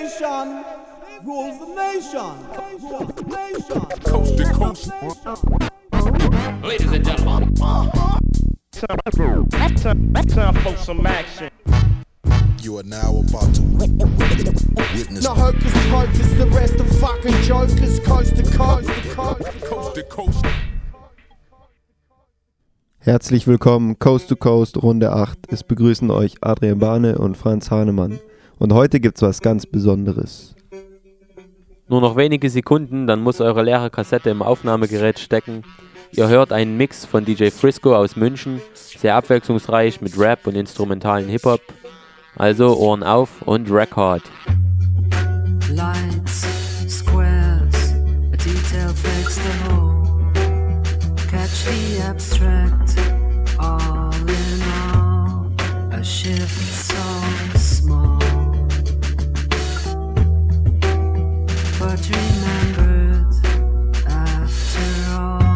nation rules the nation. Coast to coast. Ladies and gentlemen. Time for some action. You are now about to witness No hocus pocus, the rest of fucking jokers, coast to coast, coast to coast. Herzlich willkommen, Coast to Coast, Runde 8. Es begrüßen euch Adrian Bahne und Franz Hahnemann. Und heute gibt's was ganz Besonderes. Nur noch wenige Sekunden, dann muss eure leere Kassette im Aufnahmegerät stecken. Ihr hört einen Mix von DJ Frisco aus München, sehr abwechslungsreich mit Rap und instrumentalen Hip-Hop. Also Ohren auf und Record. Lights, squares, a detail fixed the whole. Catch the abstract, all in all, a shift so small. But remembered after all.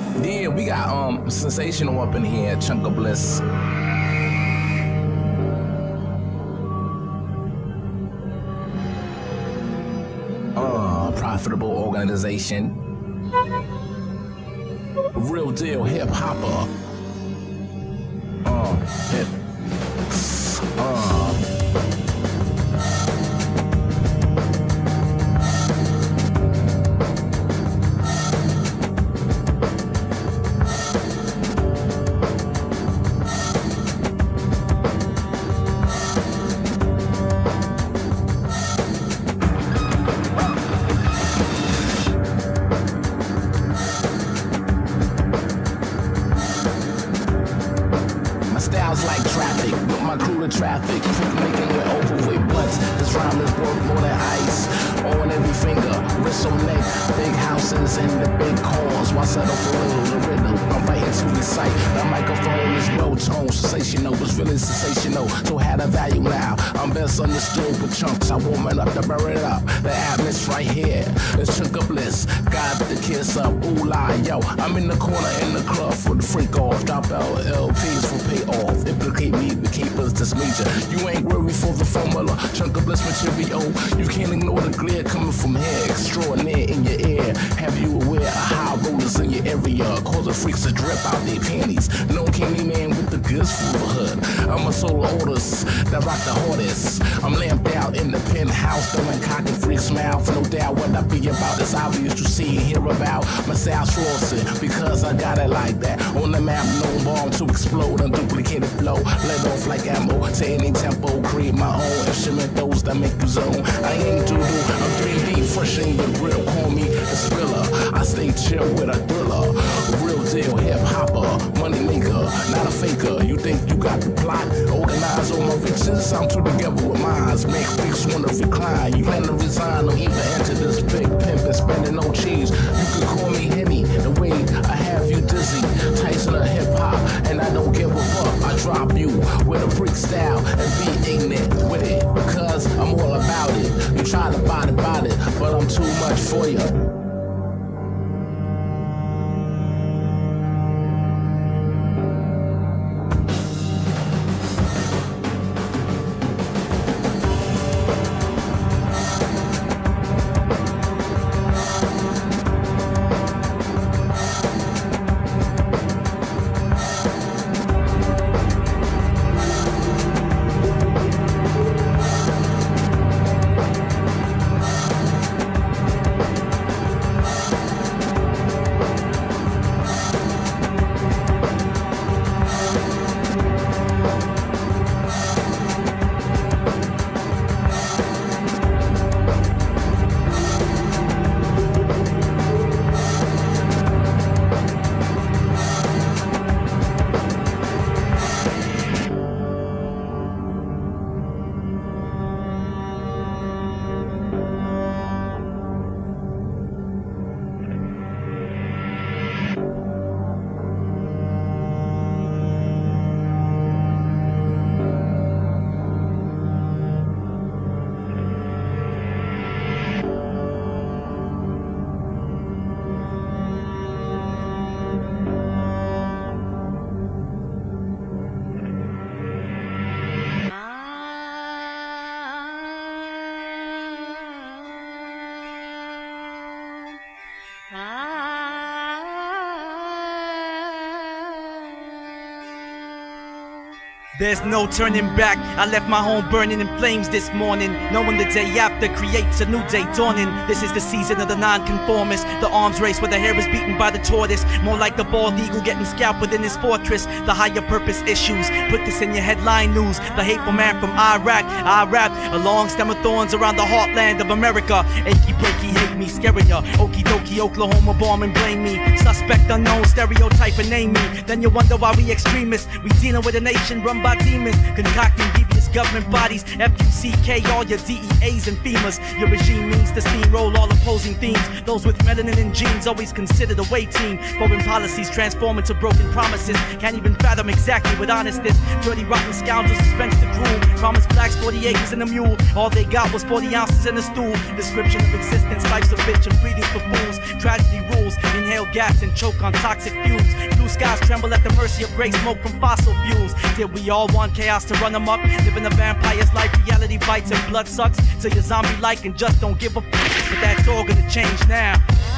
Yeah, we got Sensational up in here, Chunk of Bliss. Profitable organization. Real deal hip hopper. Hip. Traffic, making it overweight blunts. This rhyme is worth more than ice. On every finger, wrist on neck, big houses and the big cars. Why settle for little the rhythm? I'm writing to recite. The microphone is well toned, sensational, was really sensational. So had a value now. I'm best understood with chunks. I warm it up to burn it up. The atmosphere right here, it's Chunk of Bliss. Got the kiss up, ooh la, yo. I'm in the corner in the club for the freak off. Drop out LPs for payoff. Implicate me, the keepers, this major. You ain't worried for the formula. Chunk of Bliss material. You can't ignore the glare coming from here. Extraordinaire in your ear. Have you aware of high rollers in your area? Cause the freaks to drip out their panties. No candy man with the goods for the hood. I'm a solo artist that rock the hardest. I'm lamped out in the penthouse, throwing cock and freaks mouth. No doubt what I be about is obvious to see and hear about. My sound's flossing because I got it like that. On the map, no bomb to explode. Unduplicated flow, let off like ammo to any tempo. Create my own instrumentals that make you zone. I ain't doodle, I'm 3D, fresh in your grill. Call me a spiller. I stay chill with a thriller. Real deal hip hopper, money maker, not a faker. You think you got the plot? Organize all my riches, I'm too together with mines. Make freaks wanna recline. You plan to resign or even enter this big pimp and spending no cheese. You can call me Henny, the way I have you dizzy. Tyson of hip hop, and I don't give a fuck. I drop you with a freak style and be ignorant with it because I'm all about it. You try to body it, but I'm too much for you. There's no turning back. I left my home burning in flames this morning, knowing the day after creates a new day dawning. This is the season of the non-conformist, the arms race where the hair is beaten by the tortoise, more like the bald eagle getting scalped within his fortress. The higher purpose issues, put this in your headline news. The hateful man from Iraq, I rap a long stem of thorns around the heartland of America. Achy breaky, hate me, scary ya. Okie dokie, Oklahoma bomb and blame me. Suspect unknown, stereotype and name me. Then you wonder why we extremists. We dealing with a nation run by demons, concocting devious highest government bodies, FUCK, all your DEAs and FEMAs. Your regime means to steamroll all opposing themes. Those with melanin and genes always considered a way team. Foreign policies transform into broken promises. Can't even fathom exactly what honest is. Dirty rotten scoundrels dispense the gruel. Promised blacks 40 acres and a mule. All they got was 40 ounces in a stool. Description of existence, life's a bitch and breathing for fools. Tragedy rules, inhale gas and choke on toxic fumes. Blue skies tremble at the mercy of gray smoke from fossil fuels. Did we all want chaos to run amok? Living a vampire's life, reality bites and blood sucks. Till you're zombie-like and just don't give a f***. But that's all gonna change now.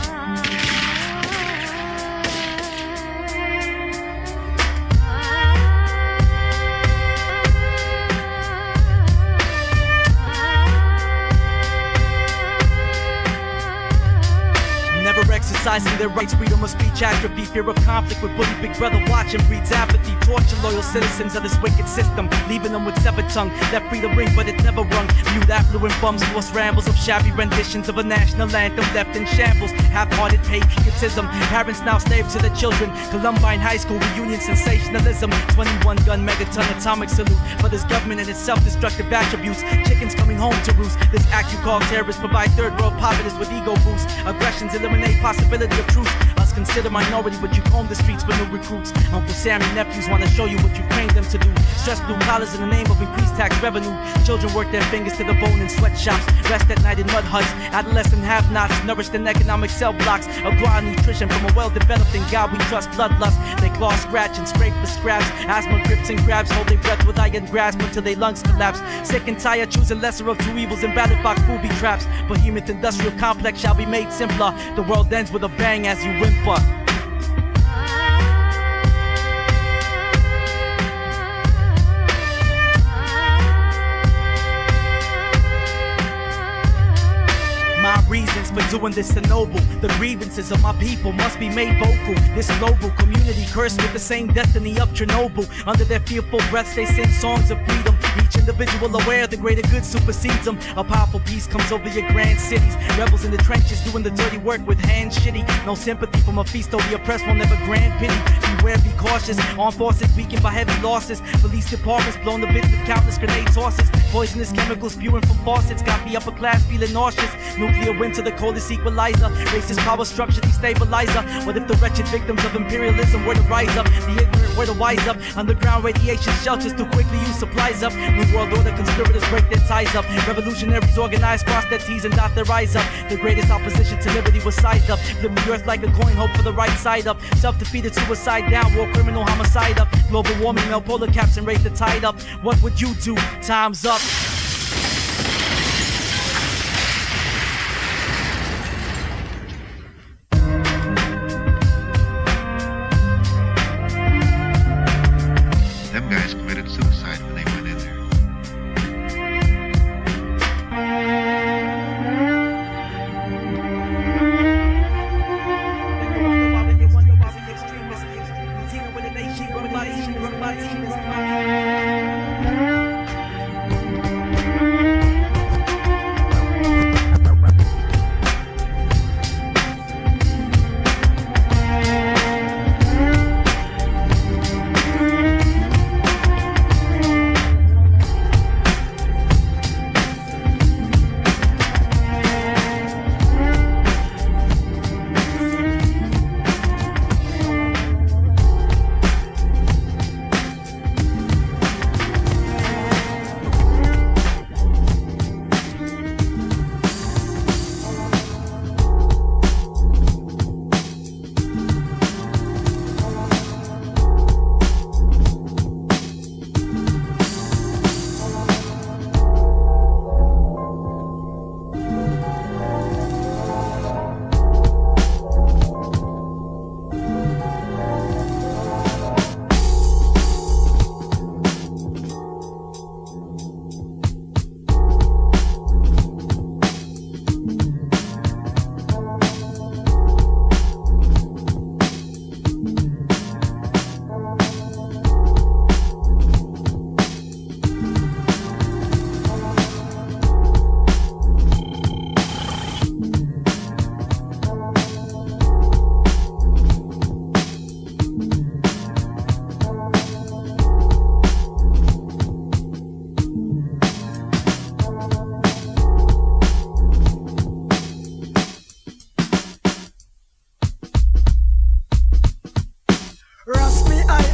Exercising their rights, freedom of speech, atrophy, fear of conflict with bully big brother watching breeds apathy, torture loyal citizens of this wicked system, leaving them with severed tongue, that free to ring but it never rung, mute affluent bums, forced rambles of shabby renditions of a national anthem left in shambles, half-hearted patriotism, parents now slaves to their children, Columbine High School reunion sensationalism, 21 gun megaton atomic salute for this government and its self-destructive attributes, chickens coming home to roost, this act you call terrorists provide third world poverty with ego boost, aggressions eliminate possibility of truth. Us consider minority, but you comb the streets for new recruits. Uncle Sam and nephews want to show you what you trained them to do. Stress blue collars in the name of increased tax revenue. Children work their fingers to the bone in sweatshops. Rest at night in mud huts. Adolescent have-nots nourished in economic cell blocks. Acquire nutrition from a well-developed in God we trust bloodlust. They claw, scratch, and scrape for scraps. Asthma grips and grabs. Hold their breath with iron grasp until their lungs collapse. Sick and tired, choosing lesser of two evils and battered box booby traps. Behemoth industrial complex shall be made simpler. The world ends with a bang as you whimper. My reasons for doing this are noble. The grievances of my people must be made vocal. This global community cursed with the same destiny of Chernobyl. Under their fearful breaths they sing songs of freedom. Each individual aware the greater good supersedes them. A powerful peace comes over your grand cities. Rebels in the trenches doing the dirty work with hands shitty. No sympathy from a feast, though the oppressed will never grant pity. Beware, be cautious. Armed forces weakened by heavy losses. Police departments blown to bits with countless grenade tosses. Poisonous chemicals spewing from faucets got the upper class feeling nauseous. Nuclear winter, the coldest equalizer. Racist power structure destabilizer. What if the wretched victims of imperialism were to rise up? The ignorant were to wise up. Underground radiation shelters too quickly use supplies up. New world order conspirators break their ties up. Revolutionaries organize, cross their T's and dot their I's up. The greatest opposition to liberty was sized up. Flip the earth like a coin, hope for the right side up. Self-defeated, suicide down, war criminal, homicide up. Global warming, melt polar caps and raise the tide up. What would you do? Time's up. Them guys committed suicide when they went in there.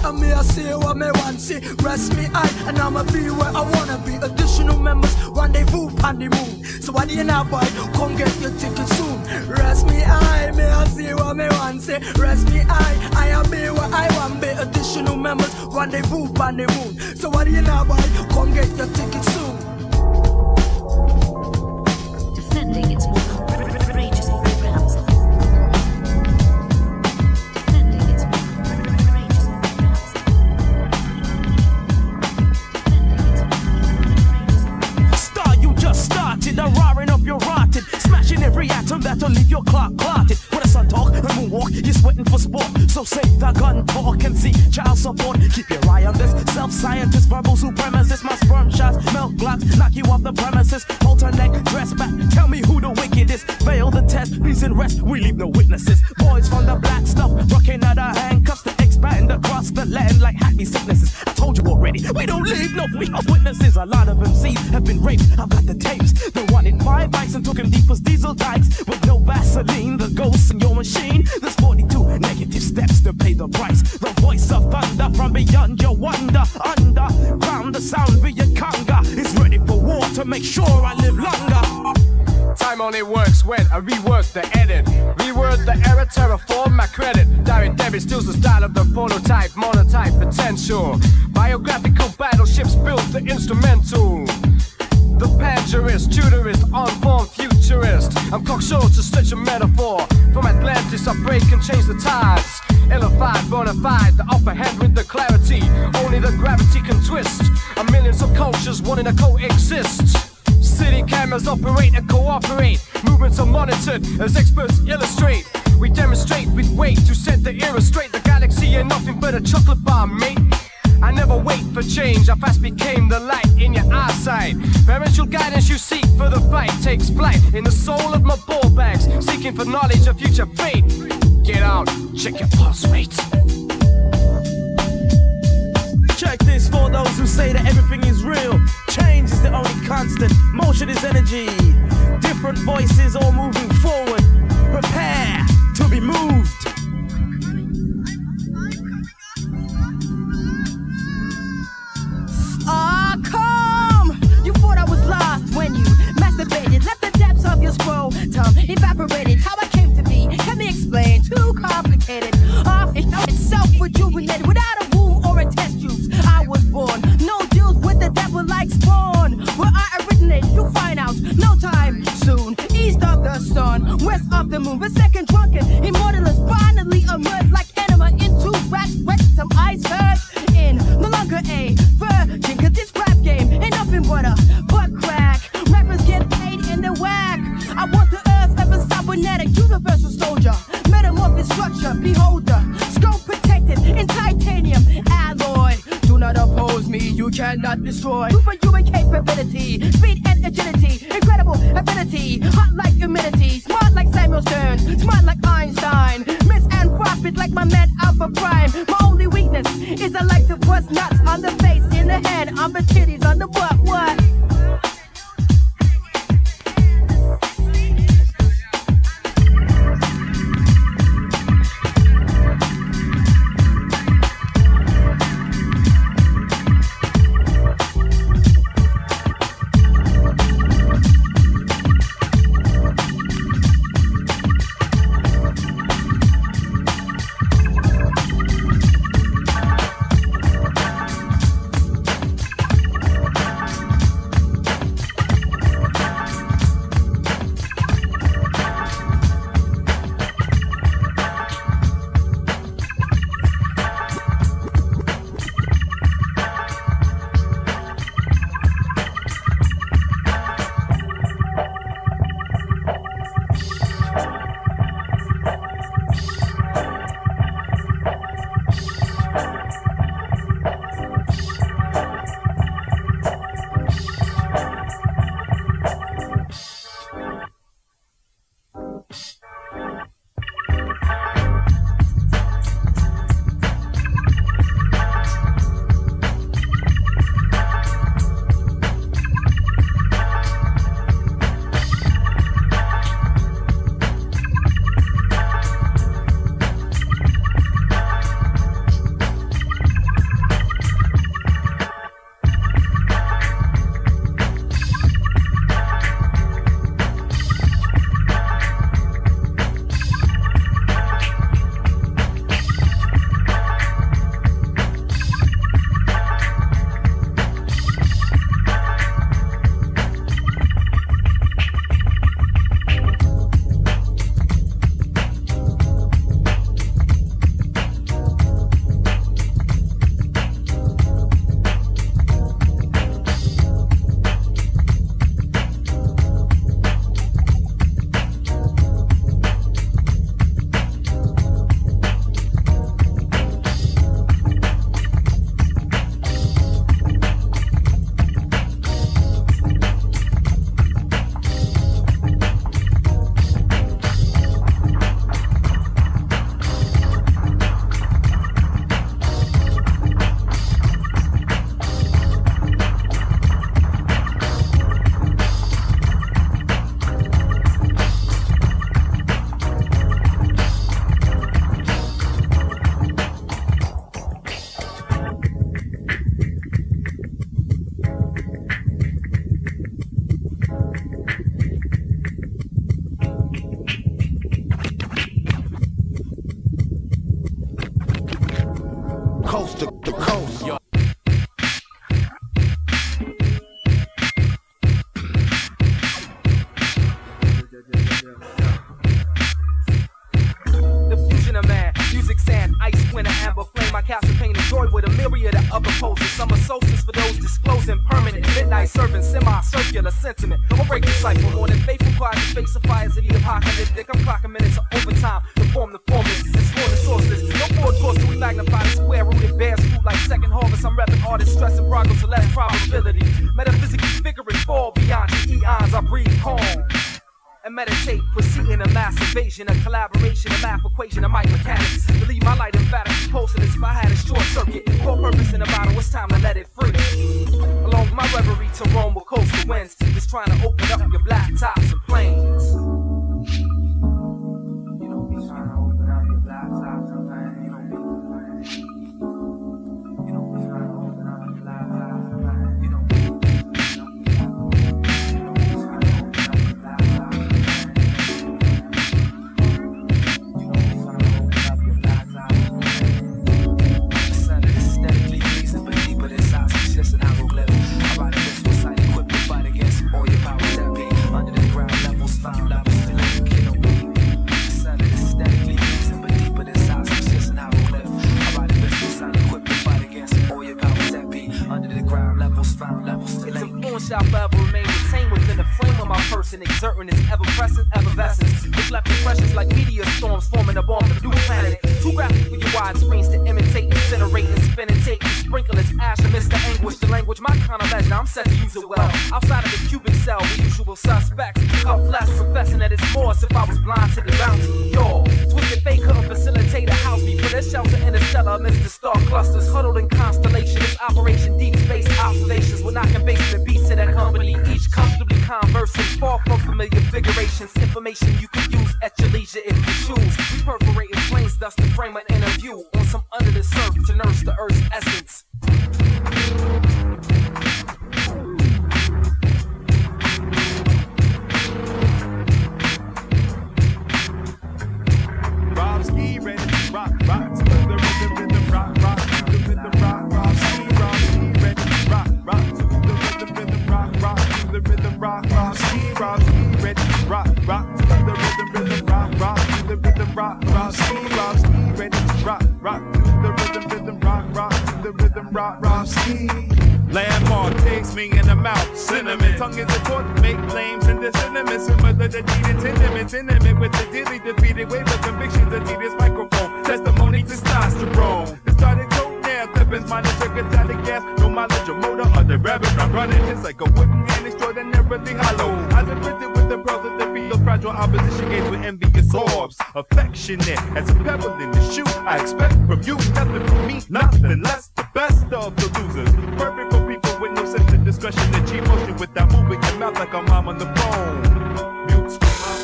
and me I say what me want, see. Rest me eye, and I'ma be where I wanna be. Additional members, rendezvous on the moon. So what do you know, boy? Come get your ticket soon. Rest me eye, me I say what me want, see. Rest me eye, I'll be where I want be. Additional members, rendezvous on the moon. So what do you know, boy? Come get your ticket soon. Defending its more courageous programs. The roaring up your rotted, smashing every atom that'll leave your clock clotted. When the sun talk and moonwalk, you're sweating for sport. So save the gun talk and see child support. Keep your eye on this self-scientist, verbal supremacist. My sperm shots, melt blocks, knock you off the premises. Hold her neck, dress back, tell me who the wickedest. Fail the test, please and rest, we leave no witnesses. Boys from the black stuff, rocking out our handcuffs to expand across the land like happy sicknesses. I told you already, we don't leave no we are witnesses. A lot of MCs have been raped, I've got the tapes. The one in 5 bikes and took him deep as diesel dikes. With no Vaseline, the ghosts in your machine. There's 42 negative steps to pay the price. The voice of thunder from beyond your wonder. Underground, the sound via conga is ready for war to make sure I live longer. Time only works when I rework the edit. Reword the error, terraform my credit. Direct debit steals the style of the phototype, monotype potential. Biographical battleships built the instrumental. The pangerist, tutorist, unformed futurist. I'm cocksure to such a metaphor. From Atlantis I break and change the tides. Illified, bonafide, the upper hand with the clarity. Only the gravity can twist. A millions of cultures wanting to coexist. City cameras operate and cooperate. Movements are monitored as experts illustrate. We demonstrate with weight to set the era straight. The galaxy ain't nothing but a chocolate bar, mate. I never wait for change, I fast became the light in your eyesight. Parental guidance you seek for the fight takes flight in the soul of my ball bags, seeking for knowledge of future fate. Get out, check your pulse rate. Check this for those who say that everything is real. Change is the only constant, motion is energy. Different voices all moving forward. Prepare to be moved. Ah, come! You thought I was lost when you masturbated. Left the depths of your scrotum evaporated. How I came to be, can me explain. Too complicated. It's self-rejuvenated without a womb or a test tubes. I was born, no deals with the devil like Spawn. Where I originated, you'll find out. No time soon. East of the sun, west of the moon. The second drunken immortalist finally emerged like enema into wax, wet some icebergs in. No longer a virgin, cause this rap game ain't nothing but a butt crack. Rappers get paid in the whack. I want the earth of a cybernetic universal soldier. Metamorphic structure, beholder. Scope protected in titanium alloy. Do not oppose me, you cannot destroy. Superhuman capability, speed and agility. Incredible ability, hot like humidity. Smart like Samuel Stern, smart like Einstein. Miss and profit like my man Alpha Prime. My only weakness is I like to bust nuts on the face, in the head, on the titties, on the butt. What? coast to coast. The fusion of man, music, sand, ice, winter, amber flame. I capture pain and joy with a myriad of other poses. Summer solstice for those disclosing permanent. Midnight serving semi-circular sentiment. Don't break the cycle. More than faithful quiet to face the fires of the apocalyptic. I'm clocking minutes of overtime to form the formless and sworn the sourceless. No forward course till we magnify the square rooted bears fruit like second harvest. I'm repping artists, stressing progress, so less probability. Metaphysically figuring fall beyond the eons. I breathe calm and meditate, proceeding a mass evasion, a collaboration, a math equation, a mic mechanics. Believe my light emphatic, pulsing as if I had a short circuit. Core purpose in the bottle, it's time to let it free. Along with my reverie to roam with coastal winds, just trying to open up your black tops and plains. You know me trying to open up your black tops and plains. You know me trying to open up your black tops and plains. You know me. Shall forever remain the same within the frame of my person, exerting its ever-present effervescence. Reflect impressions like meteor storms forming a bomb of new planet. Too graphic for your wide screens to imitate, incinerate, and spin and take. Sprinkle its ash amidst the anguish. The language, my kind of legend, I'm set to use it well. Outside of the cubic cell, the usual suspects. Cut flesh, professing that it's more as if I was blind to the bounty. Yo, twisted fate couldn't facilitate a house beat for their shelter interstellar amidst the star clusters. Huddled in constellation, it's Operation Deep Space Observations. We're knocking basement beats to that company, each comfortably conversing, far from familiar figurations. Information you can use at your leisure if you choose. We perforating planes thus to frame an interview on some under the surf to nurse the earth's essence. Rob Ski ready to rock, rock to the rhythm, rock, rock to the rhythm, rock, Rob Ski ready to rock, rock to the rhythm, rock, rock to the rhythm, rock, Rob Ski ready to rock, rock to the rhythm, rock, rock to the rhythm, rock, Rob Ski ready to rock, rock to the rhythm, rock, rock to the rhythm, rock, Rob Ski. Landmark takes me in the mouth, cinnamon. Tongue is a torch, make flames in the cinnamon. Similar to deeded tenements, intimate with the dilly defeated wave of convictions. A tedious microphone, testimony testosterone. It started cold now, clippings minus circuitous gas. No mileage or motor, other rabbit. I'm running just like a wooden hand, extraordinarily hollow. I printed with the pearls of the feet, those fragile opposition gates with envious orbs. Affectionate as a pebble in the shoe. I expect from you nothing from me, nothing less. The best of the losers. Perfect for people with no sense of discretion. Achieve motion without moving your mouth like a mom on the phone. Mute screamer.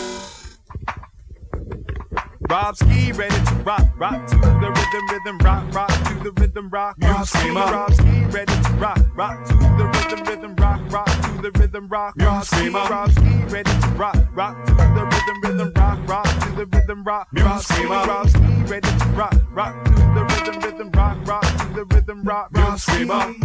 Rob Ski ready to rock, rock to the rhythm, rock, rock to the rhythm, rock. Mute screamer. Rob Ski ready to rock, rock to the rhythm, rock, rock to the rhythm, rock. Mute screamer. Rob Ski ready to rock, rock to the rhythm, rock, rock to the rhythm, rock. Mute screamer. Rob Ski ready to rock, rock to the rhythm, rock, rock to the rhythm, rock. Mute screamer.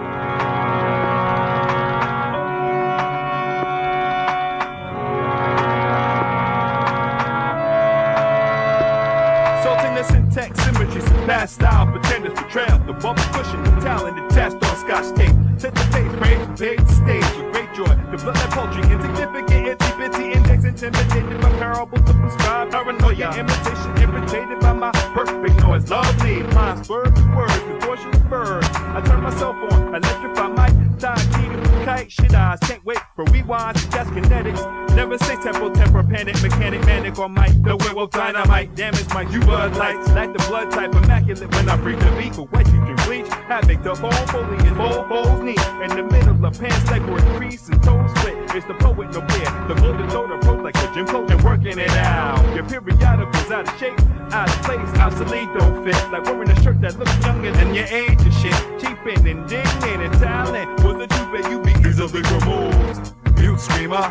Salting the syntax, symmetry, surpass style, pretenders betrayal. The bumper cushion, the talent, the test on scotch tape. Set the pace, praise, page the stage with great joy. The blood like poultry, insignificant, itty-bitty index, intimidated by parables to prescribe paranoia. Imitation, irritated by my perfect noise. Lovely, my spurs and words, contortion of birds. I turn myself on, electrify my tie, key to the kite. Shit eyes, can't wait for rewinds, test kinetics. Never say tempo, panic, mechanic, manic on mic. The werewolf dynamite, damage my Bud lights. Like the blood type, immaculate when I breathe the beat. For white you can bleach, havoc, the whole foliage, bold foes knee. In the middle of pants like we're crease and toes split. It's the poet, no fear. The golden throat approach like a gym coach and working it out. Your periodical's out of shape, out of place, obsolete, don't fit. Like wearing a shirt that looks younger than your age and shit. Cheap and indignant and talent. Was the truth that you be easily removed. Mute screamer.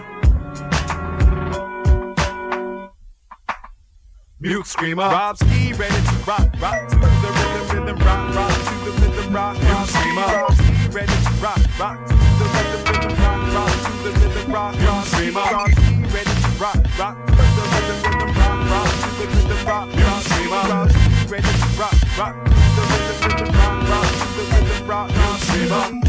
Mute screamer. Rob Ski ready to rock, rock to the rhythm, rock, rock. rock to the rhythm, rock to the rhythm, rock, scream out. Ready to rock to the rhythm, rock to the rhythm, rock, scream out. Ready to rock to the rhythm, rock to the rhythm, rock, scream out.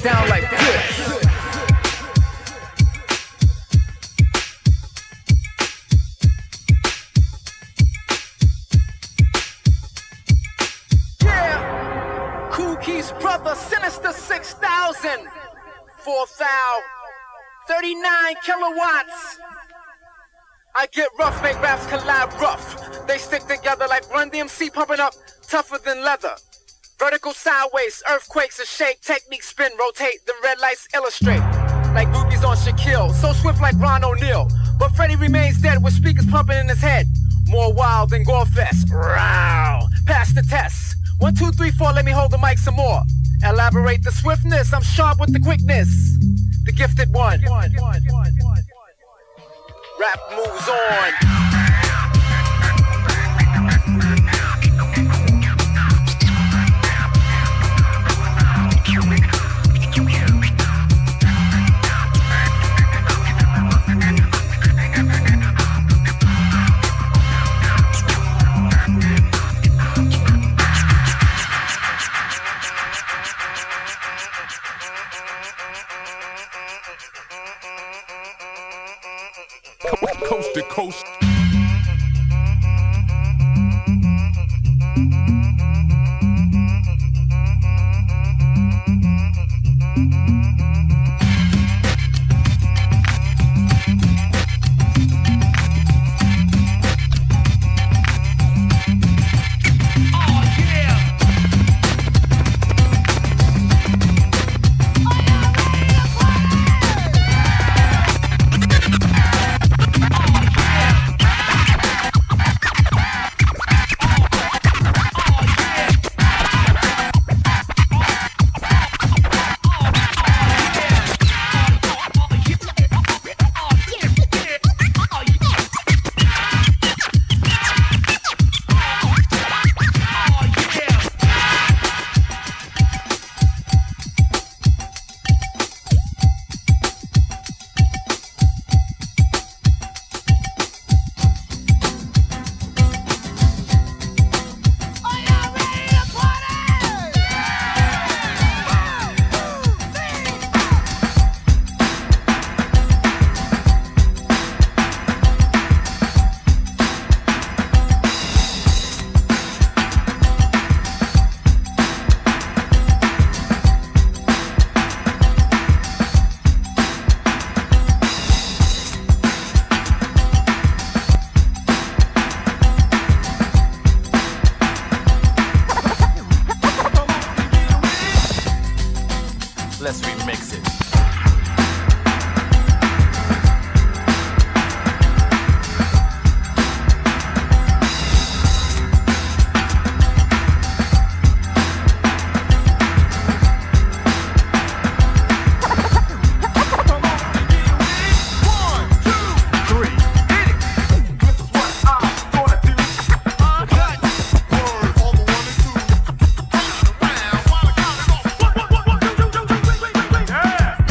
down like this. Yeah, Cool Keith's brother, Sinister 6000, 4,000, 39 kilowatts. I get rough, make raps collab rough. They stick together like Run DMC pumping up, tougher than leather. Vertical sideways, earthquakes and shake, technique spin, rotate, the red lights illustrate. Like movies on Shaquille, so swift like Ron O'Neal. But Freddie remains dead with speakers pumping in his head. More wild than Gorefest. Row, pass the test. 1, 2, 3, 4, let me hold the mic some more. Elaborate the swiftness, I'm sharp with the quickness. The gifted one. Rap moves on. Coast to coast. Let's remix it. Yeah.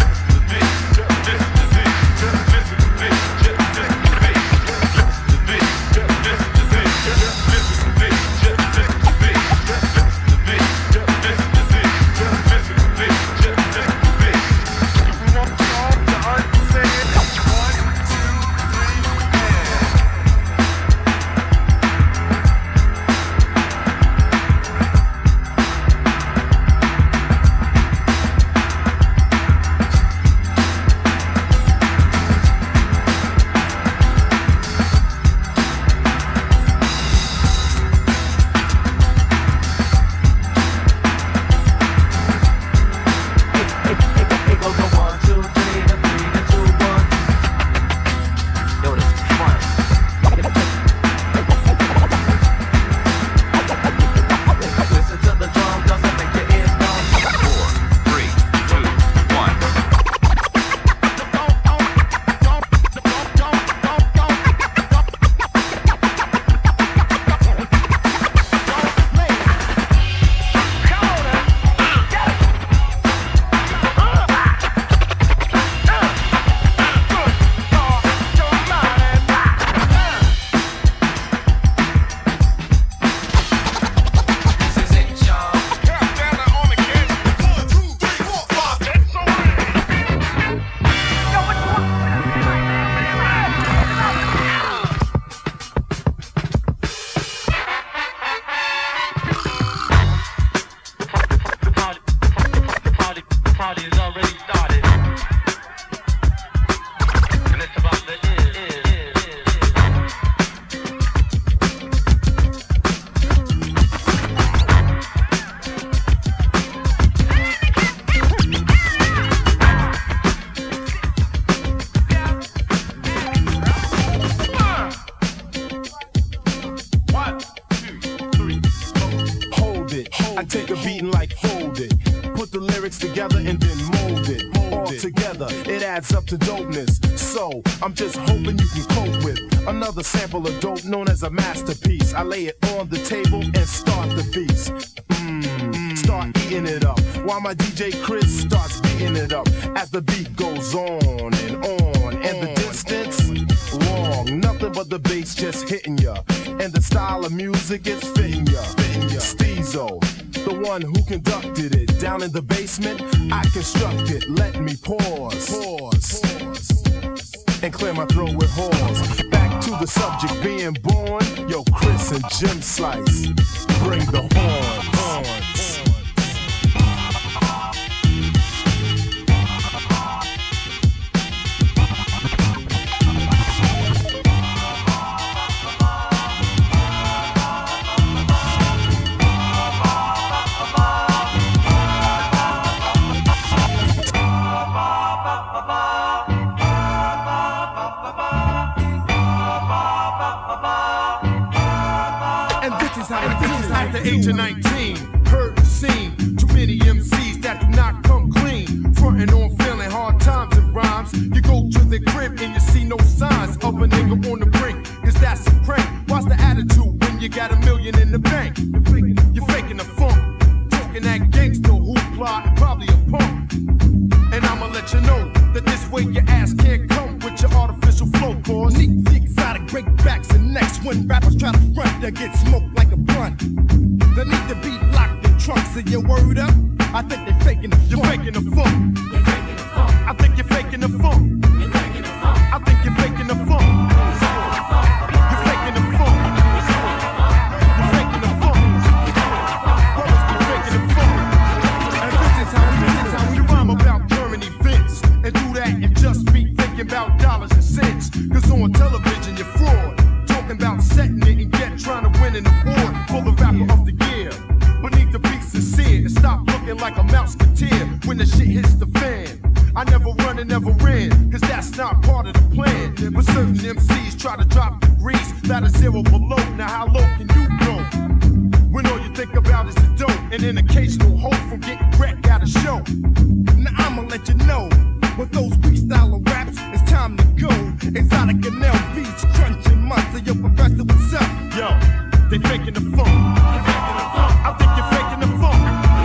lyrics together and then mold it all together. It adds up to dopeness. So I'm just hoping you can cope with another sample of dope known as a masterpiece. I lay it on the table and start the feast. Start eating it up while my DJ Chris starts beating it up as the beat goes on and the distance long. Nothing but the bass just hitting ya, and the style of music is fitting ya. Steezo, the one who conducted it down in the basement, I constructed. Let me pause and clear my throat with whores. Back to the subject being born. Yo, Chris and Jim Slice, bring the horns. At the age of 19, heard the scene. Too many MCs that do not come clean. Frontin' on feeling hard times and rhymes. You go to the crib and you see no signs of a nigga on the brink. Cause that's a prank. What's the attitude when you got $1 million in the bank? You're faking the funk. Talking that gangsta hoopla, probably a punk. And I'ma let you know that this way your ass can't come with your artificial flow. Cause neat, exotic breakbacks and necks. When rappers try to front, they get smoked like a blunt. They need to be locked in trunks. And your word up, I think they're faking the funk. You're faking the funk. I think you're faking the funk. I think you're faking the funk. You're faking the funk. You're faking the funk. Brothers be faking the funk. And this is how we rhyme about current events. And do that and just be thinking about dollars and cents. Cause on television you're fraud. Talking about setting it and yet trying to win an award for the rapper of the year. But need to be sincere and stop looking like a mouseketeer when the shit hits the fan. I never run and never ran, cause that's not part of the plan. But certain MCs try to drop degrees that are 0 below. Now how low can you go? When all you think about is the dope and an occasional hope from getting wrecked at a show. Now I'ma let you know, with those freestyle raps, it's time to go. Exotic and L beats, crunching months of your professor, what's up? Yo, they faking the funk. I think you're faking the funk.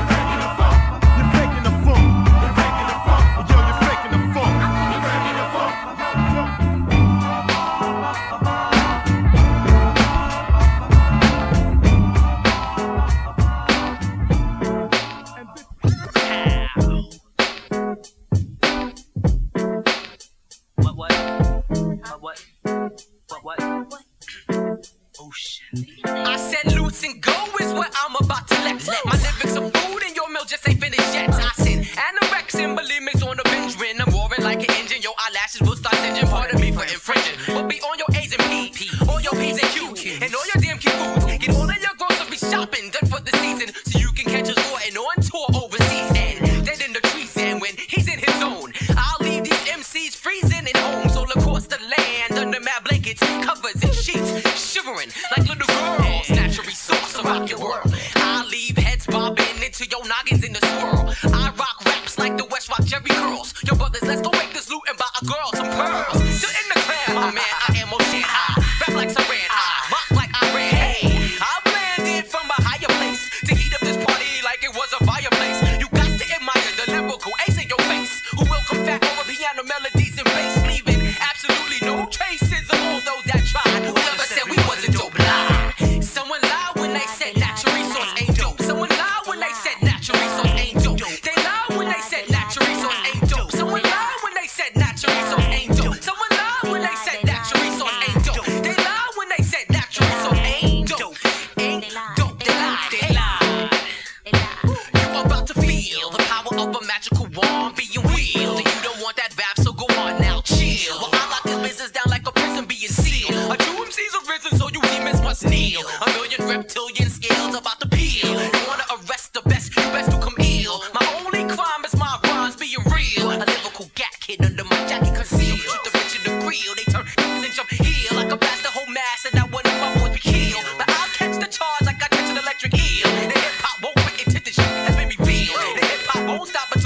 You're faking the funk. Yo, you're faking the funk. What? Oh shit. I said loose and go is what I'm about to let. My lyrics are food and your meal just ain't finished yet. I said anorexia, bulimics on the binge when I'm roaring like an engine. Your eyelashes will start singing, part of me for infringing. But be on your A's and P's, all your P's and Q's, and all your damn key foods. Get all of your grocery shopping done for the season, so you can catch us and on tour overseas. And dead in the trees, and when he's in his zone, I'll leave these MCs freezing at home. So across the land under mad blankets, covers and sheets, shivering like little girls. Natural resource to rock your world. I leave heads bobbing into your noggins in the swirl. I rock raps like the West Rock Jerry curls. Yo brothers, let's go make this loot and buy a girl some pearls. Still in the clan, my man, I am Ocean High. Rap like Saran, I rock like I ran. Hey, I landed from a higher place to heat up this party like it was a fireplace. You got to admire the lyrical ace in your face, who will come back over piano melodies and bass, leaving absolutely no traces of all those that tried. Whoever said we wasn't dope, lie. Someone lied when they said natural resource ain't dope. Someone lied when they said natural resource ain't dope. They lied when they said natural resource ain't dope. Someone lied when they said natural resource ain't dope. Someone lied when they said natural resource ain't dope. They lied when they said natural resource ain't dope. Ain't dope. They lied. They lied. You about to feel the power of a magical wand being wielded. You don't want that rap, so go on now, chill. Well, I lock this business down like a prison being sealed. A true MC's arisen, so you demons must kneel. A million reptilian scales about to peel. You wanna arrest the best, you best to come ill. My only crime is my rhymes being real. A lyrical gat kid under my jacket concealed. Shoot the rich in the grill, they turn and jump heel. Like a blast the whole mass, and that one of my boys be killed. But I'll catch the charge like I catch an electric eel. The hip hop won't quit until the shit has been revealed. The hip hop won't stop.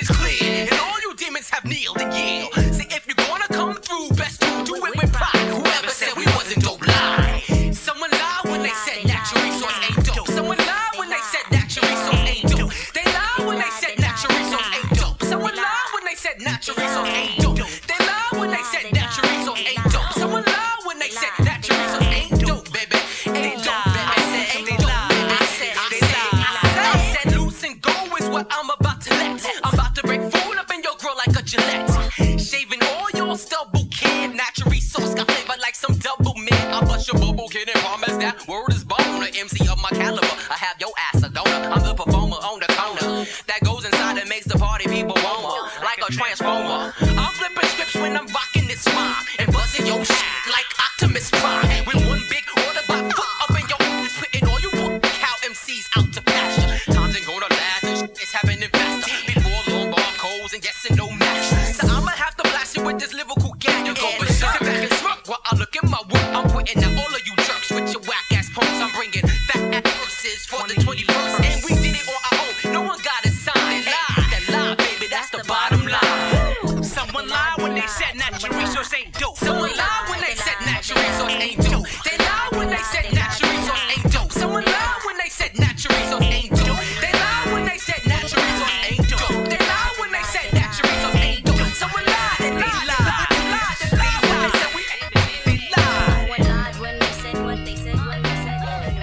is clear, and all you demons have kneeled and yield. See, if you're gonna come through, best to do it with pride. Whoever said we wasn't dope, lie. Someone lied when they said natural resource ain't dope. Someone lied when they said natural resource ain't dope. They lied when they said natural resource ain't dope. Someone lied when they said natural resource ain't dope. They lied when they said natural resource ain't dope. Someone lied when they said natural resource ain't dope, baby. Ain't dope, baby. Ain't dope, baby. I said loose and go is what I'm about to let. I'm about to break food up in your grill like a Gillette. Shaving all your stubble, kid. Natural resource got flavor like some double mint. I bust your bubble, kid, and promise that word is bone. The MC of my caliber, I have your ass a donor. I'm the performer on the corner that goes inside and makes the party people warmer, like a transformer. I'm flipping scripts when I'm rocking this rhyme and busting your shit like Optimus Prime. With one big order by foot up in your own, spitting all you book cow MCs out to pasture. Times ain't gonna last and shit is happening faster. Before long barcodes and yes and no match. So I'ma have to blast you with this lyrical gang. You go berserk. Sit back and smirk while I look at my work. I'm putting out all of you jerks with your whack ass punks. I'm bringing fat ass verses for the 21st, and we did it on our own. No one got a sign. That lie, baby, that's the bottom line. Someone lied when they said natural resource ain't dope. Someone lied when they said natural resource ain't dope. They lied when they said natural resource ain't dope. Someone lied when they said natural resource ain't dope. They lied when they said natural resource ain't dope. They lied when they said natural resource ain't dope. Someone lied, they lied, they lied, they lied, they lied when they said we ain't. They lied. When lied when they said what they said, what they said.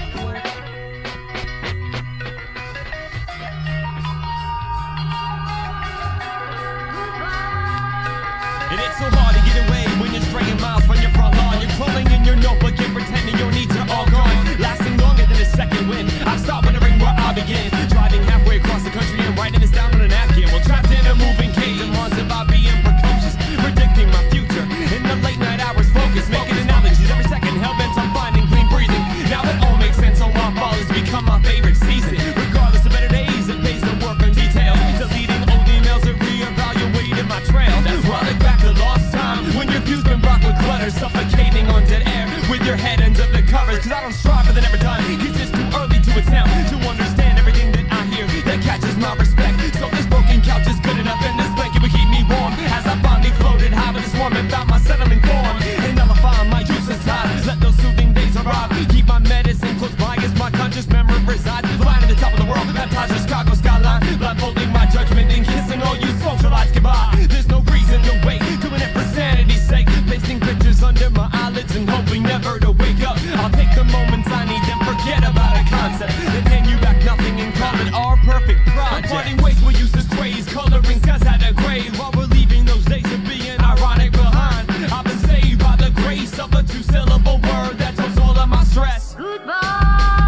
And it's so hard to get away when you're straying miles from your front lawn. You're crawling in your notebook and pretending your needs are all gone. Lasting longer than a second wind. I've stopped wondering where I begin. Driving halfway across the country and writing this down on a napkin. Well, trapped in a moving cage and haunted by being precocious. Predicting my future in the late night hours focus. Making analogies every second. Hell-bent on finding clean breathing. Now it all makes sense on why fall has become my favorite season. Regardless of better days, it pays to work on details. Deleting old emails and reevaluating my trail. While I look back to lost time when your view's been blocked with clutter, suffocating on dead air with your head under the covers. Cause I don't strive for the never done. It's just too early to attempt to understand everything that I hear that catches my respect. So this broken couch is good enough and this blanket will keep me warm as I finally floated high with this warm and found my settling form. And nullify my useless ties. Let those soothing days arrive. Keep my medicine close by as my conscious memory resides. Flying to the top of the world, baptized the Chicago skyline. Blindfolding my judgment and kissing all you socialites goodbye. There's no reason to wait, doing it for sanity's sake. Pasting pictures under my eyelids and hoping never to wake up. I'll take the moments I need, then forget about a concept. Then hand you back nothing and call it our perfect project. Parting ways will use this craze, coloring skies at a grave. While we're leaving those days of being ironic behind. I've been saved by the grace of a two-syllable word that tells all of my stress. Goodbye.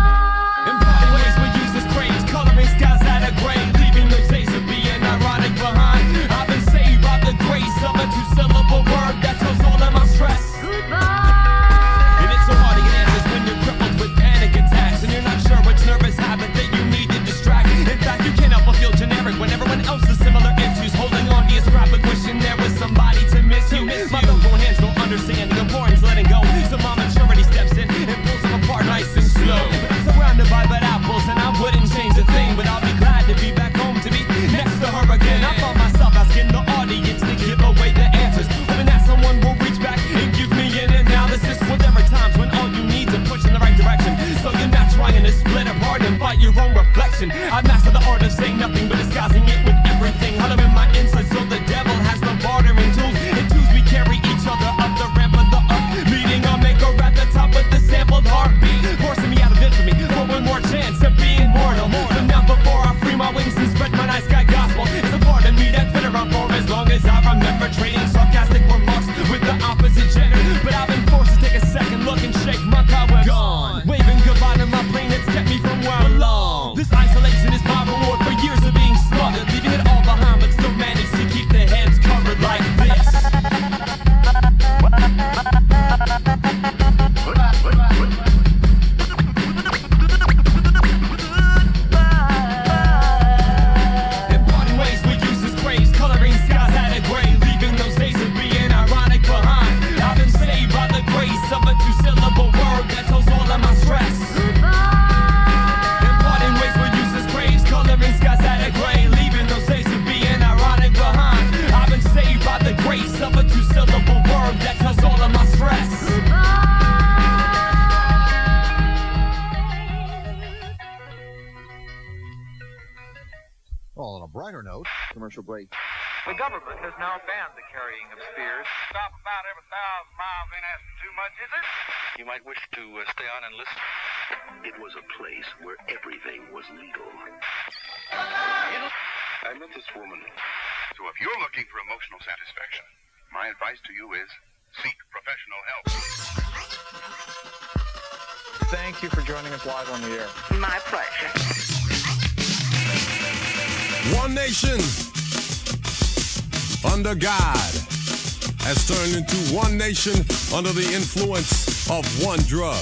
In parting ways we'll use this craze, coloring skies at a grave. Leaving those days of being ironic behind. I've been saved by the grace of a two-syllable word that tells all of my stress. Goodbye. And it's so hard to get answers when you're crippled with panic attacks and you're not sure which nervous habit that you need to distract. In fact, you can't help but feel generic when everyone else has similar issues. Holding on to your scrapbook, wishing there was somebody to miss you. My vocal hands don't understand the importance letting go. So my maturity steps in and pulls them apart nice and slow. I'm surrounded by bad apples and I wouldn't change a thing, but I'll be glad to be back home to be next to her again. I found myself asking the audience to give away the answers, hoping that someone will reach back and give me an analysis. Well, there are times when all you need to push in the right direction, so you're not trying to split apart and fight your own reflection. I've mastered the art of saying nothing but disguising it with everything. Hollering my insides so the devil has no bartering tools. In twos we carry each other up the ramp of the up, meeting our maker at the top with the sampled heartbeat, forcing me out of infamy for one more chance of being mortal. But now before I free my wings and spread my night sky gospel, it's a part of me that's been around for as long as I remember, trading sarcastic remarks with the opposite gender. But I've been forced to take a second look and shake my power gone, waving goodbye to my plane that's kept me from where I belong. This isolation is my reward for years of being smothered, leaving it all behind but still managed to keep the heads covered like this. In parting ways we use this craze, coloring skies at a gray, leaving those days of being note. Commercial break. The government has now banned the carrying of spears. Stop about every 1,000 miles ain't asking too much, is it? You might wish to stay on and listen. It was a place where everything was legal. I met this woman. So if you're looking for emotional satisfaction, my advice to you is seek professional help. Thank you for joining us live on the air. My pleasure. One nation under God has turned into one nation under the influence of one drug.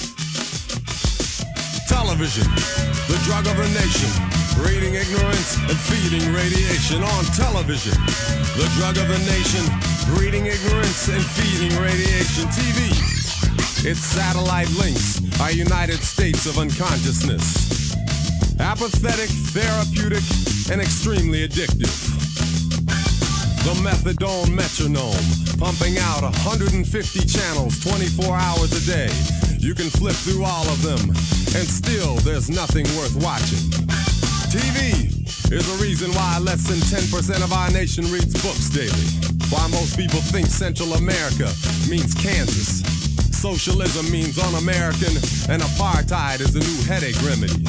Television, the drug of the nation, breeding ignorance and feeding radiation. On television, the drug of the nation, breeding ignorance and feeding radiation. TV, its satellite links are United States of unconsciousness. Apathetic, therapeutic, and extremely addictive. The methadone metronome, pumping out 150 channels 24 hours a day. You can flip through all of them, and still there's nothing worth watching. TV is the reason why less than 10% of our nation reads books daily. Why most people think Central America means Kansas. Socialism means un-American, and apartheid is the new headache remedy.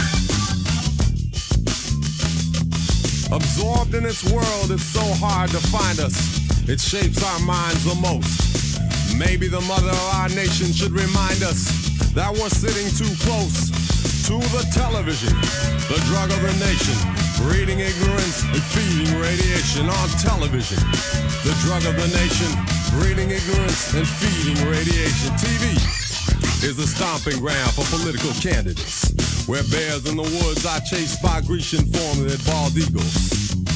Absorbed in its world, it's so hard to find us. It shapes our minds the most. Maybe the mother of our nation should remind us that we're sitting too close to the television, the drug of the nation, breeding ignorance and feeding radiation. On television, the drug of the nation, breeding ignorance and feeding radiation. TV is the stomping ground for political candidates, where bears in the woods are chased by Grecian-formed bald eagles.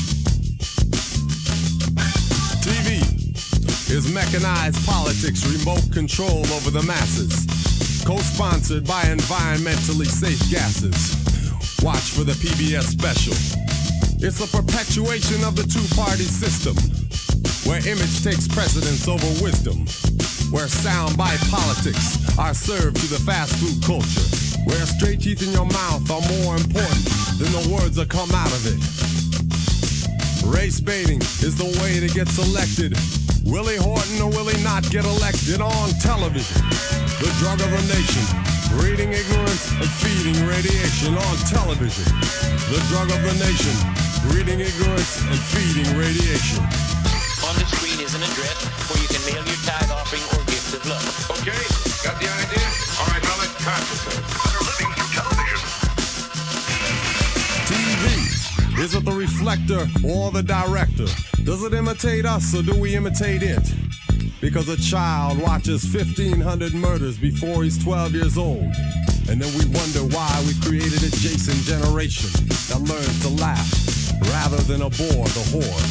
TV is mechanized politics, remote control over the masses, co-sponsored by environmentally safe gases. Watch for the PBS special. It's a perpetuation of the two-party system, where image takes precedence over wisdom, where soundbite politics are served to the fast food culture, where straight teeth in your mouth are more important than the words that come out of it. Race baiting is the way to get selected. Will he Horton or will he not get elected? On television, the drug of the nation, breeding ignorance and feeding radiation. On television, the drug of the nation, breeding ignorance and feeding radiation. On the screen is an address where you can mail your tag offering or gift of love. Okay, got the idea? All right, now let's concentrate. Better living through television. TV, is it the reflector or the director? Does it imitate us or do we imitate it? Because a child watches 1,500 murders before he's 12 years old. And then we wonder why we created a Jason generation that learns to laugh rather than abhor the horde.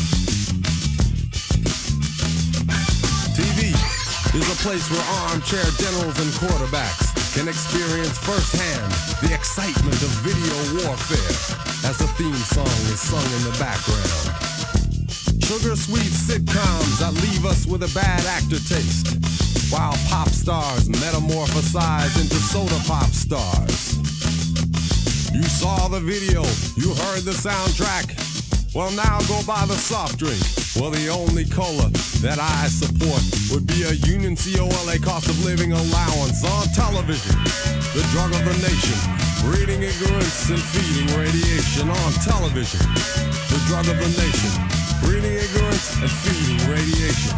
TV is a place where armchair generals and quarterbacks can experience firsthand the excitement of video warfare as the theme song is sung in the background. Sugar-sweet sitcoms that leave us with a bad actor taste, while pop stars metamorphosize into soda pop stars. You saw the video, you heard the soundtrack. Well, now go buy the soft drink. Well, the only cola that I support would be a Union COLA cost of living allowance. On television, the drug of the nation, breeding ignorance and feeding radiation. On television, the drug of the nation, breeding ignorance and feeding radiation.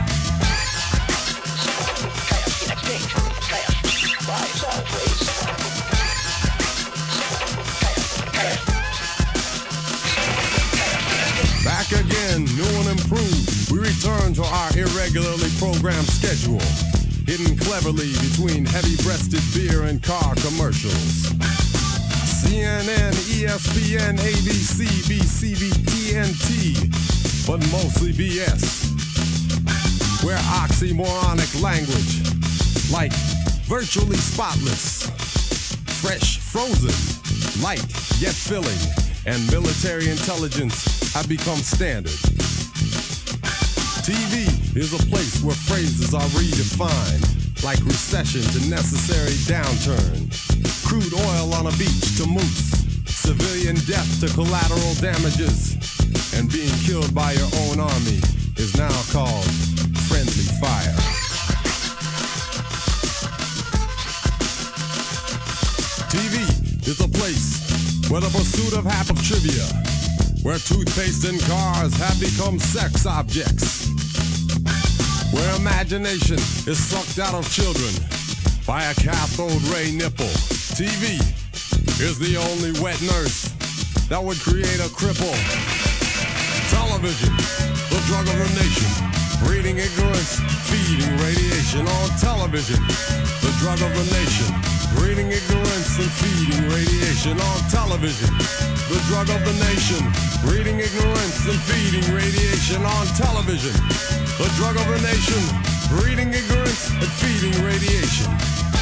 Back again, new and improved, we return to our irregularly programmed schedule, hidden cleverly between heavy-breasted beer and car commercials. CNN, ESPN, ABC, BCB, TNT, but mostly BS. Where oxymoronic language, like virtually spotless, fresh, frozen, light yet filling, and military intelligence have become standard. TV is a place where phrases are redefined, like recession to necessary downturn, crude oil on a beach to moose, civilian death to collateral damages, and being killed by your own army is now called friendly fire. TV is a place where the pursuit of half of trivia, where toothpaste and cars have become sex objects, where imagination is sucked out of children by a cathode ray nipple. TV is the only wet nurse that would create a cripple. Television, the drug of the nation, breeding ignorance, feeding radiation. On television, the drug of the nation, breeding ignorance and feeding radiation. On television, the drug of the nation, breeding ignorance and feeding radiation. On television, the drug of the nation, breeding ignorance and feeding radiation.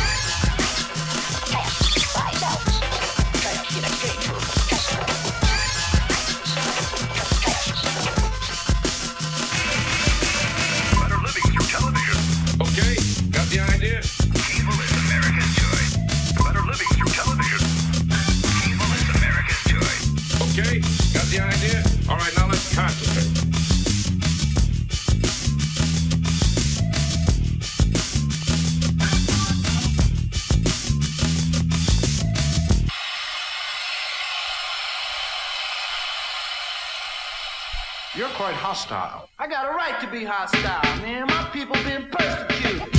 Okay, got the idea? Evil is America's joy. Better living through television. Evil is America's joy. Okay, got the idea? All right, now let's concentrate. You're quite hostile. I got a right to be hostile, man. My people been persecuted.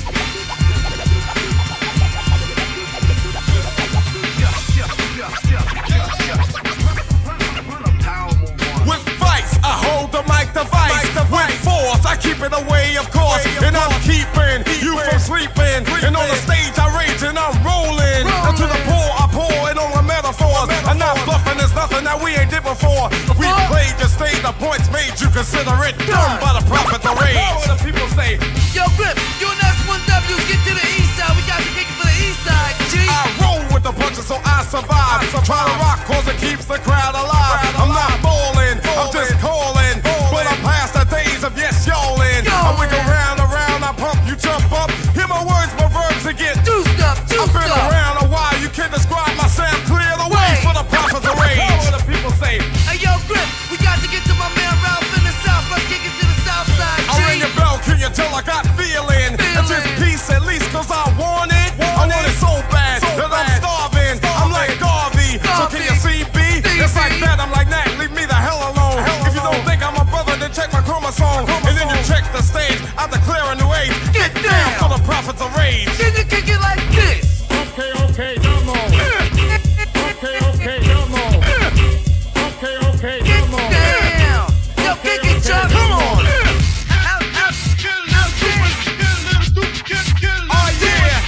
With vice, I hold the mic device. With force, I keep it away, of course. And I'm keeping you from sleeping. And on the stage, I rage and I'm rolling. And to the poor, I pour it on the metaphors. I'm not bluffing, there's nothing that we ain't did before. We played your stage, the points made you consider it done by the prophets of rage. What the people say? Yo, Grip, you and S1W get to the east side. We got to kick it for the east side, G. I roll with the punches so I survive. Try to rock cause it keeps the crowd alive. I'm not falling, I'm just calling. But I'm past the days of yes, y'allin'. I wiggle round, around, I pump, you jump up. Hear my words, my verbs again. Juiced up, I've been around a while, you can't describe my sound. Clear the way for the prophets of rage. What the people say? Hey, yo, Grip, we got to get to my man Ralph in the south. Let's kick it to the south side, G. I'll ring your bell, can you tell I got feeling? It's just peace at least cause I want it. I want it so bad that I'm starving. I'm like Garvey, so can you see B? It's like that, I'm like that, leave me the hell alone. If you don't think I'm a brother, then check my chromosome. And then you check the stage, I declare a new age. Get down for the prophets of rage. Can you kick it like this? Okay, come on. Okay, come on. Okay, come on. Damn! Yo, kick it, Chuck. Come on. Oh yeah!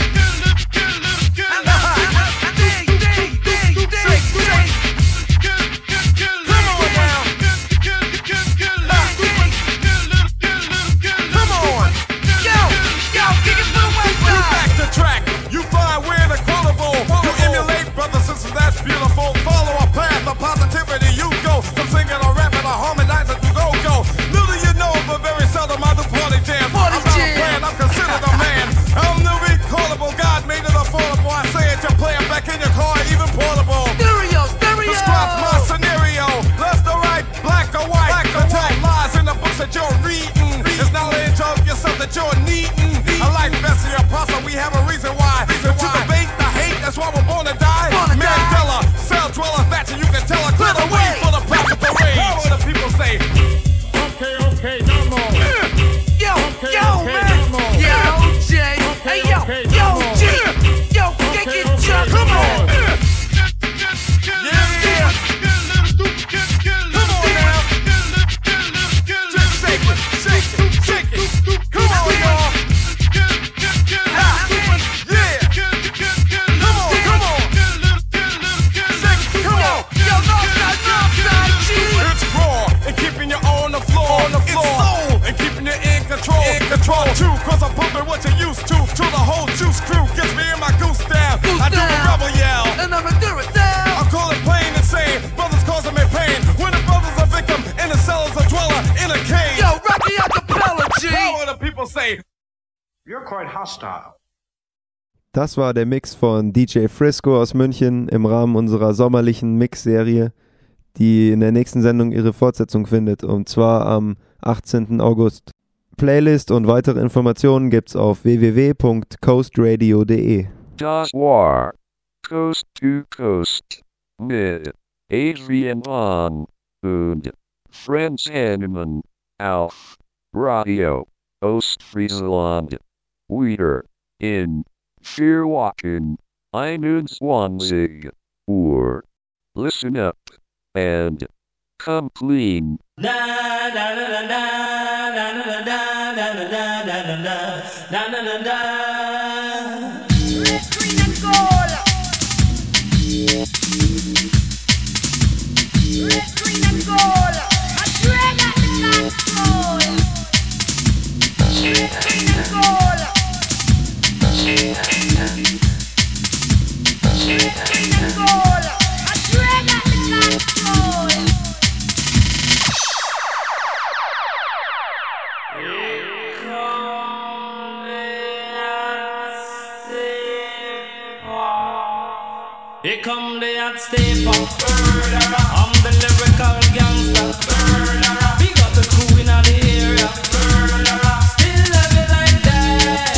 Come on! Yo, kick it to the west You side. back to track, you find we're inequitable. You emulate brothers, sisters, that's beautiful. Follow a path of positivity, you go. From singing or rapping or harmonizing to go. Little you know, but very seldom I do party jam. I'm not a plan, I'm considered a man. I'm the recallable, God made it affordable. I say it, you play it back in your car, even portable. Stereo. Describe my scenario, left or right, black or white. The top lies in the books that you're reading. It's knowledge of yourself that you're needing. I like Bessie Apostle, we have a reason why. To debate the hate, that's why we're born to die. Mandela, cell dweller, Thatcher, you can tell her. Clear the way for the prophets of rage. What do the people say? Okay, come on. Yo, Okay, man. come on. Yo, Jay. Hey, yo, G. Yo, kick it, Chuck. Come on. Yeah. Come on now. Just shake it. Come on, y'all. Yeah. Come on. Come on. Yo, north side, G. It's raw and keeping you on the floor. It's soul and keeping you in control. Too, cause I'm pumping what you used to. Till the whole juice crew gets me in my goose down. I do a rebel yell. And I'ma do it down. I call it plain and sane. Brothers causing me pain. When the brother's a victim and the cell is a dweller in a cage. Yo, Rocky Acapella, G. What do the people say? You're quite hostile. Das war der Mix von DJ Frisco aus München im Rahmen unserer sommerlichen Mix-Serie die in der nächsten Sendung ihre Fortsetzung findet, und zwar am 18. August. Playlist und weitere Informationen gibt's auf www.coastradio.de. Das war Coast to Coast mit Adrian Bahn und Franz Hannemann auf Radio Ostfriesland. Wieder in 4 Wochen 21 Uhr. Listen up and come clean. Red, green and gold. Red, green and gold. A drag at the control. Red, green and gold. Red, green and gold. A drag at the control. Here come the hot stepper. I'm the lyrical gangster. We got the crew in the area. Still love it like that.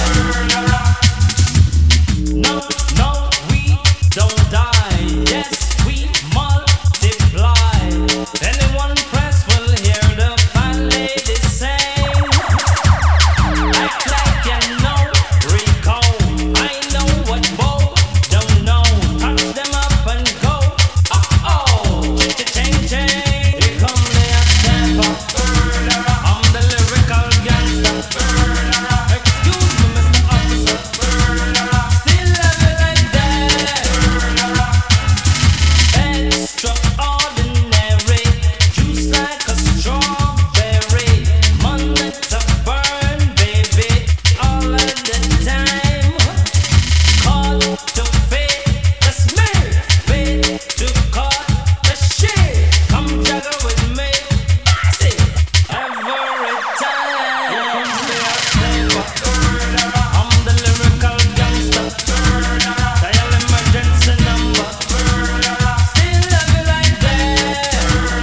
No, no, we don't die. Yes, we multiply. Anyone press will hear the fine lady sing. Act like you know, recall. I know what both don't know. Touch them up and go. Oh, ching ching. Here come the hot stepper. I'm the lyrical gangster. Excuse me, Mr. Officer. Still love it like that. Extraordinary, juice like a strawberry. Money to burn, baby, all of the time. Call to fate, that's me. Fate to cut the shit. Come juggle with me, boss it every time. I'm the lyrical gangster. Dial emergency number. Still love you like that.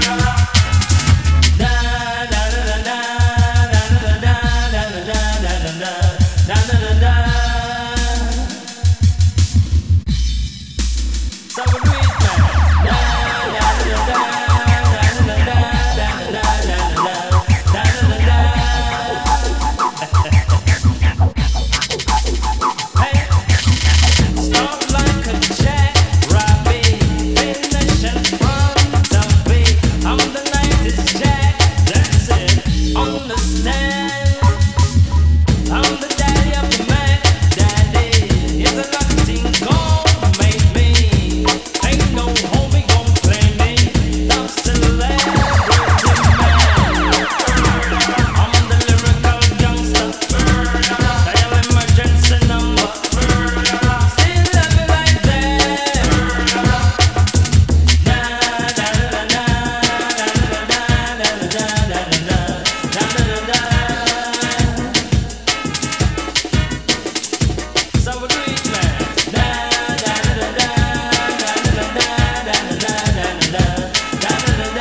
Da da da da da da da da da da da da. So we do it, man. Da da da da da da start like a jackrabbit, finish in front of it. I'm the 90s Jack, that's it. Understand? I'm the daddy of the man, daddy. Here's a lot of things gon' make me. Ain't no homie gon' play me. Top celebrity man. I'm the lyrical gangster. Dial emergency number. Still love you like that. Da da da da da da da da da da. So we do it, man. Da da da da da da da da da da.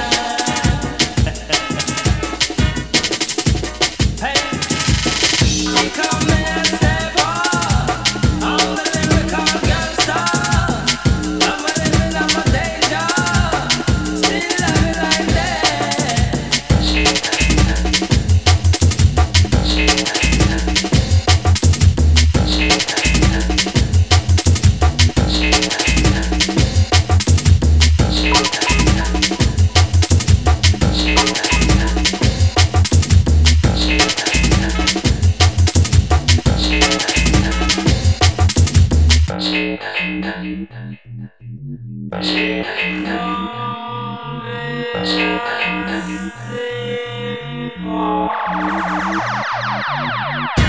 Hey, here come the stepper. I'm the lyrical gangster. I'm a living, I'm a danger. Still love it like that. Thank you.